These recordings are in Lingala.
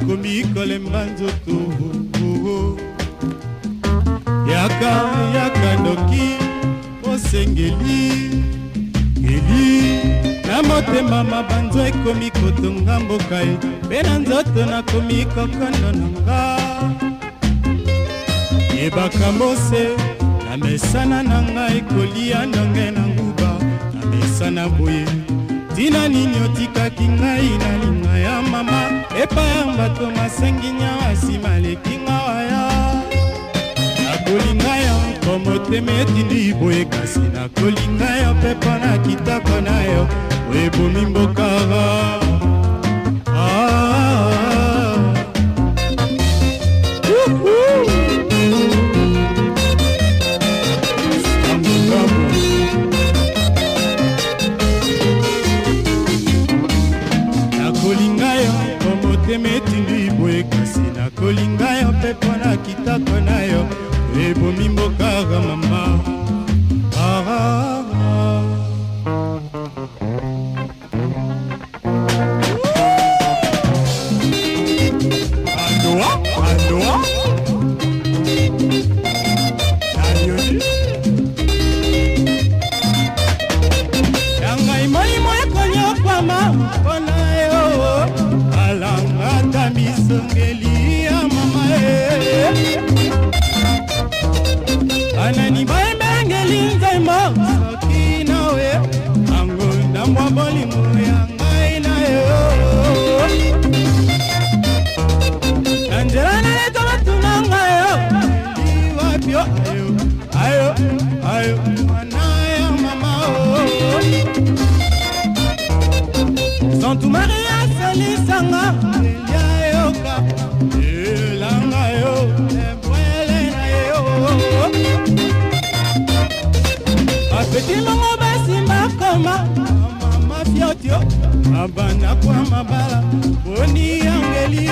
nakomi kolemba nzoto yaka noki osengeli eli na motema mabanzo ekomi kotonga mboka ye mpe na nzoto nakomi kokondo nanga yebaka mbose na mesana na ngai kolia ndonge na nguba na mesana boye tina nini otikaki ngai na linga ya mama epai ya bato masenginya asima leki nga waya nakolinga yo mpo motema etindi boye kasi nakolinga yo mpe mpo na kitoko na yo ebomi mbokara nakolinga yo mpo motema etindi boye kasi nakolinga yo mpe mpo na kitoko na yo ebomi mbokara mama yangai molimo ekonyokwama mpona yo alangata misongeli ya mama anani baembengeli nzaimo soki nawe ango ndambwa bolimo ya ngai na yo nanzela naleta batuna ngayo liwapyo ayo mwana ya mama santu maria salisanga elia yoka elanga yo ebwele na yo apeti mongo basimba koma mama fiotio abanda kwa mabala boni angeli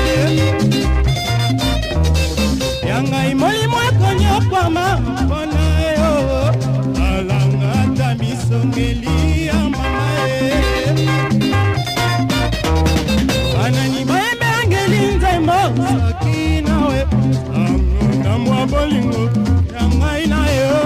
yangai molimo ekonyokwama mpona yo alangata misongeli ya mama anani baembe angeli nzaimo soki nawe angonamwa bolingo yangai na yo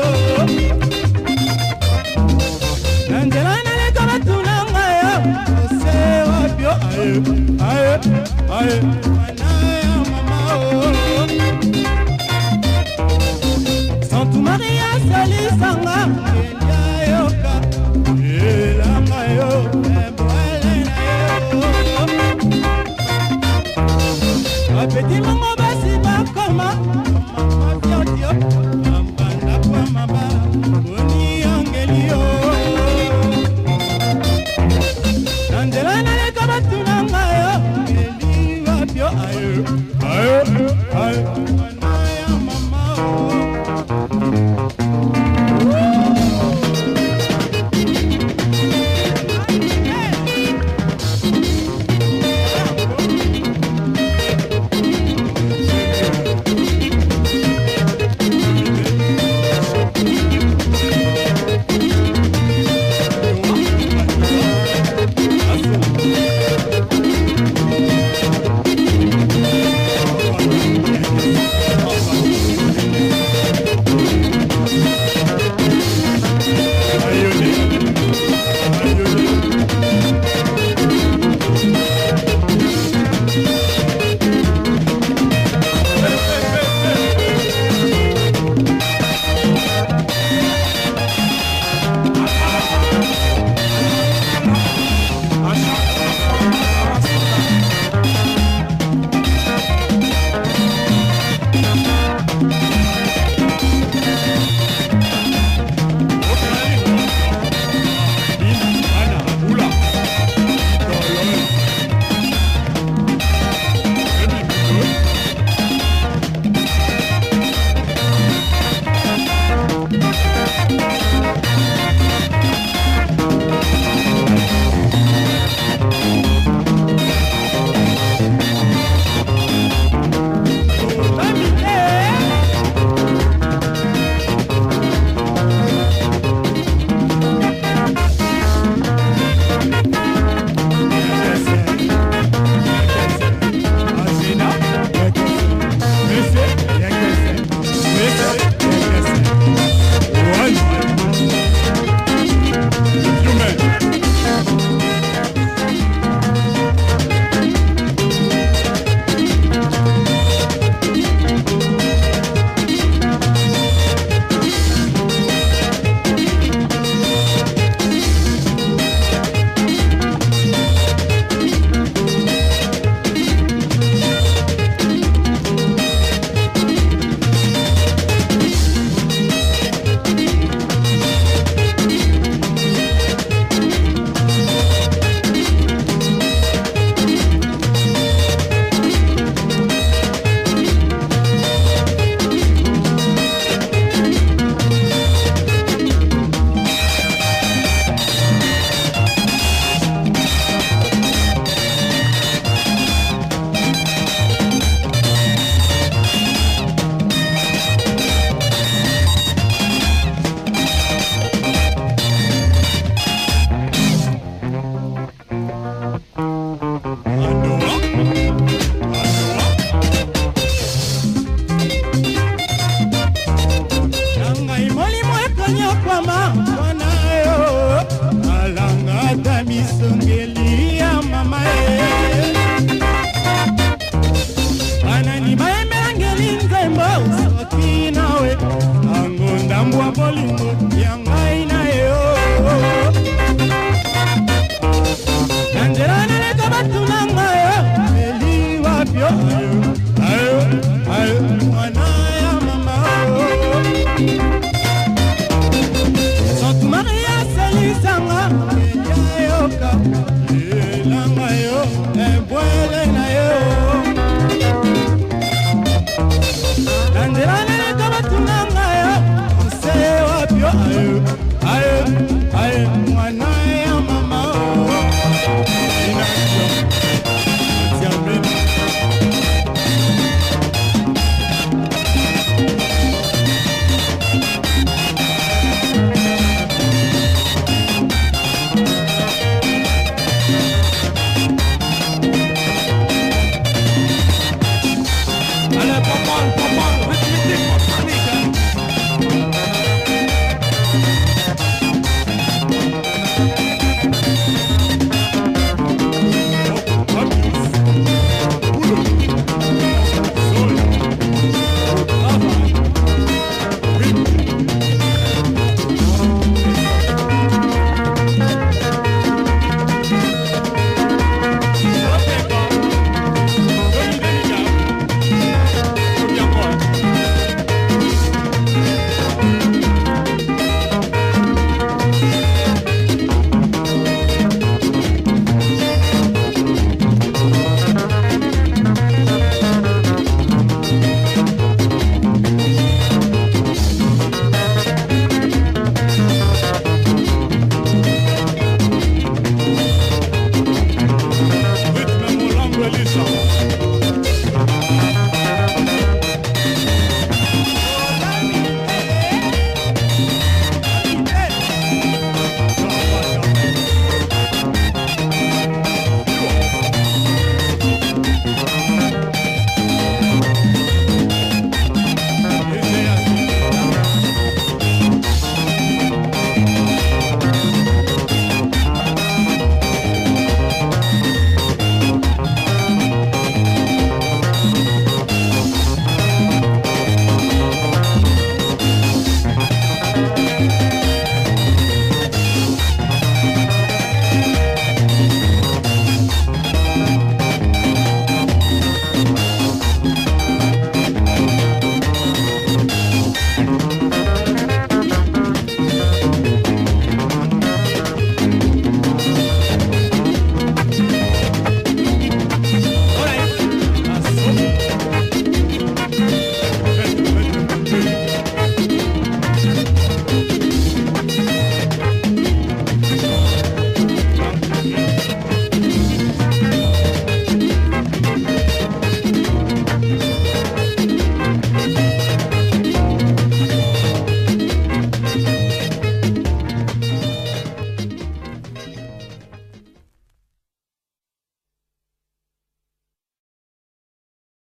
nanzela naleka batuna ngayo ose wapyo aye mwana ya mama santu maria salisanga elia yoka elanga yo ebwele na yo apeti mongo basi bakoma mama fiotio ambanda kwa mabala boni angeli yo nanzela naleka batuna ngayo eli wapyo ayo yo